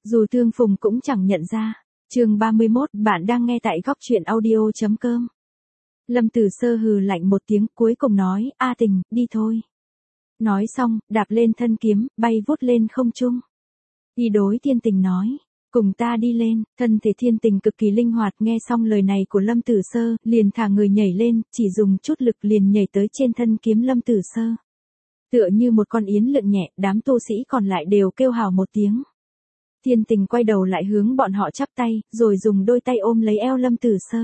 Dù tương phùng cũng chẳng nhận ra. Chương 31, bạn đang nghe tại góc truyện audio.com. Lâm Tử Sơ hừ lạnh một tiếng, cuối cùng nói, "A Tình, đi thôi." Nói xong, đạp lên thân kiếm, bay vút lên không trung. Y đối Thiên Tình nói, "Cùng ta đi lên." Thân thể Thiên Tình cực kỳ linh hoạt, nghe xong lời này của Lâm Tử Sơ, liền thả người nhảy lên, chỉ dùng chút lực liền nhảy tới trên thân kiếm Lâm Tử Sơ. Tựa như một con yến lượn nhẹ, đám tu sĩ còn lại đều kêu hào một tiếng. Thiên Tình quay đầu lại hướng bọn họ chắp tay, rồi dùng đôi tay ôm lấy eo Lâm Tử Sơ.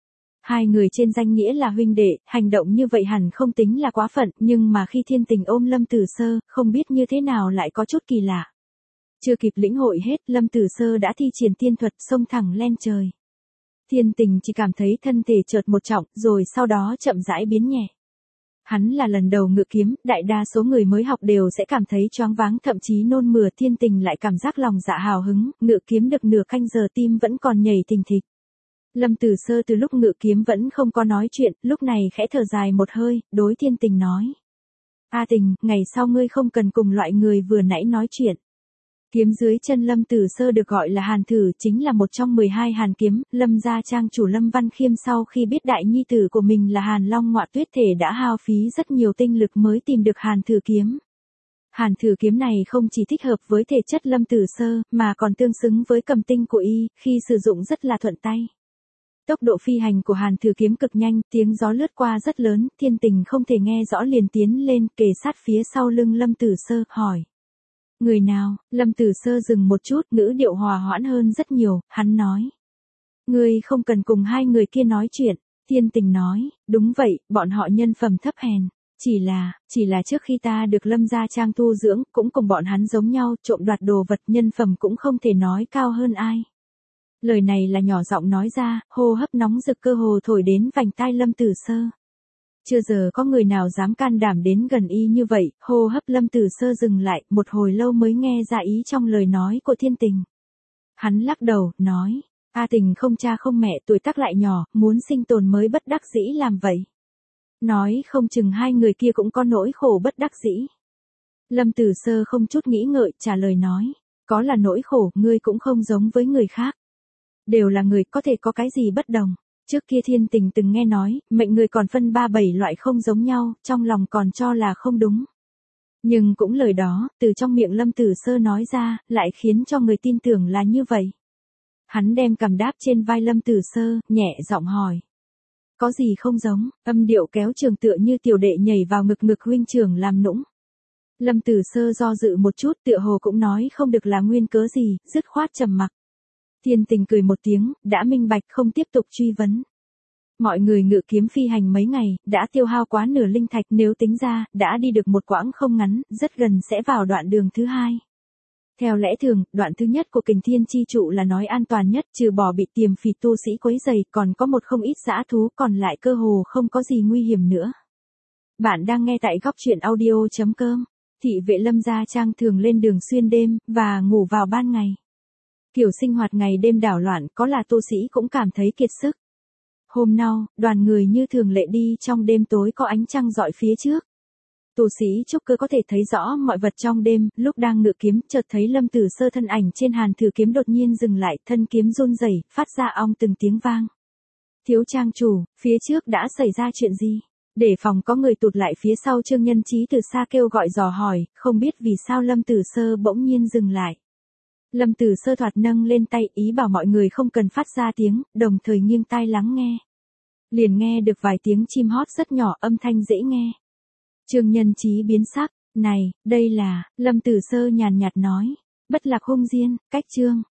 Hai người trên danh nghĩa là huynh đệ, hành động như vậy hẳn không tính là quá phận, nhưng mà khi Thiên Tình ôm Lâm Tử Sơ, không biết như thế nào lại có chút kỳ lạ. Chưa kịp lĩnh hội hết, Lâm Tử Sơ đã thi triển tiên thuật xông thẳng lên trời. Thiên Tình chỉ cảm thấy thân thể chợt một trọng, rồi sau đó chậm rãi biến nhẹ. Hắn là lần đầu ngự kiếm, đại đa số người mới học đều sẽ cảm thấy choáng váng, thậm chí nôn mửa. Thiên Tình lại cảm giác lòng dạ hào hứng, ngự kiếm được nửa canh giờ tim vẫn còn nhảy thình thịch. Lâm Tử Sơ từ lúc ngự kiếm vẫn không có nói chuyện, lúc này khẽ thở dài một hơi, đối Thiên Tình nói. "A Tình, ngày sau ngươi không cần cùng loại người vừa nãy nói chuyện." Kiếm dưới chân Lâm Tử Sơ được gọi là Hàn Thử, chính là một trong 12 hàn kiếm. Lâm gia trang chủ Lâm Văn Khiêm sau khi biết đại nhi tử của mình là Hàn Long Ngọa Tuyết Thể đã hao phí rất nhiều tinh lực mới tìm được Hàn Thử kiếm. Hàn Thử kiếm này không chỉ thích hợp với thể chất Lâm Tử Sơ, mà còn tương xứng với cầm tinh của y, khi sử dụng rất là thuận tay. Tốc độ phi hành của Hàn Thử kiếm cực nhanh, tiếng gió lướt qua rất lớn, Thiên Tình không thể nghe rõ liền tiến lên, kề sát phía sau lưng Lâm Tử Sơ, hỏi. "Người nào?" Lâm Tử Sơ dừng một chút, ngữ điệu hòa hoãn hơn rất nhiều, hắn nói. "Ngươi không cần cùng hai người kia nói chuyện." Thiên Tình nói, "Đúng vậy, bọn họ nhân phẩm thấp hèn. Chỉ là trước khi ta được Lâm gia trang tu dưỡng, cũng cùng bọn hắn giống nhau, trộm đoạt đồ vật, nhân phẩm cũng không thể nói cao hơn ai." Lời này là nhỏ giọng nói ra, hô hấp nóng rực cơ hồ thổi đến vành tai Lâm Tử Sơ. Chưa giờ có người nào dám can đảm đến gần y như vậy, hô hấp Lâm Tử Sơ dừng lại, một hồi lâu mới nghe ra ý trong lời nói của Thiên Tình. Hắn lắc đầu, nói, "A Tình không cha không mẹ, tuổi tác lại nhỏ, muốn sinh tồn mới bất đắc dĩ làm vậy. Nói không chừng hai người kia cũng có nỗi khổ bất đắc dĩ." Lâm Tử Sơ không chút nghĩ ngợi, trả lời nói, "Có là nỗi khổ, ngươi cũng không giống với người khác. Đều là người, có thể có cái gì bất đồng." Trước kia Thiên Tình từng nghe nói, mệnh người còn phân 3-7 loại không giống nhau, trong lòng còn cho là không đúng. Nhưng cũng lời đó, từ trong miệng Lâm Tử Sơ nói ra, lại khiến cho người tin tưởng là như vậy. Hắn đem cằm đáp trên vai Lâm Tử Sơ, nhẹ giọng hỏi. "Có gì không giống?" Âm điệu kéo trường tựa như tiểu đệ nhảy vào ngực huynh trưởng làm nũng. Lâm Tử Sơ do dự một chút, tựa hồ cũng nói không được là nguyên cớ gì, dứt khoát trầm mặc. Thiên Tình cười một tiếng, đã minh bạch không tiếp tục truy vấn. Mọi người ngự kiếm phi hành mấy ngày, đã tiêu hao quá nửa linh thạch, nếu tính ra, đã đi được một quãng không ngắn, rất gần sẽ vào đoạn đường thứ hai. Theo lẽ thường, đoạn thứ nhất của Kình Thiên Chi Trụ là nói an toàn nhất, trừ bỏ bị tiềm phì tu sĩ quấy rầy, còn có một không ít dã thú, còn lại cơ hồ không có gì nguy hiểm nữa. Bạn đang nghe tại góc truyện audio.com. Thị vệ Lâm gia trang thường lên đường xuyên đêm, và ngủ vào ban ngày. Kiểu sinh hoạt ngày đêm đảo loạn, có là tu sĩ cũng cảm thấy kiệt sức. Hôm nào, đoàn người như thường lệ đi trong đêm tối có ánh trăng rọi phía trước. Tu sĩ trúc cơ có thể thấy rõ mọi vật trong đêm, lúc đang ngự kiếm, chợt thấy Lâm Tử Sơ thân ảnh trên Hàn Thử kiếm đột nhiên dừng lại, thân kiếm run rẩy, phát ra ong từng tiếng vang. "Thiếu trang chủ, phía trước đã xảy ra chuyện gì?" Để phòng có người tụt lại phía sau, Trương Nhân Chí từ xa kêu gọi dò hỏi, không biết vì sao Lâm Tử Sơ bỗng nhiên dừng lại. Lâm Tử Sơ thoạt nâng lên tay, ý bảo mọi người không cần phát ra tiếng, đồng thời nghiêng tai lắng nghe. Liền nghe được vài tiếng chim hót rất nhỏ, âm thanh dễ nghe. Trương Nhân Chí biến sắc, "Này, đây là..." Lâm Tử Sơ nhàn nhạt nói, "Bất Lạc Hung Diên, cách chương."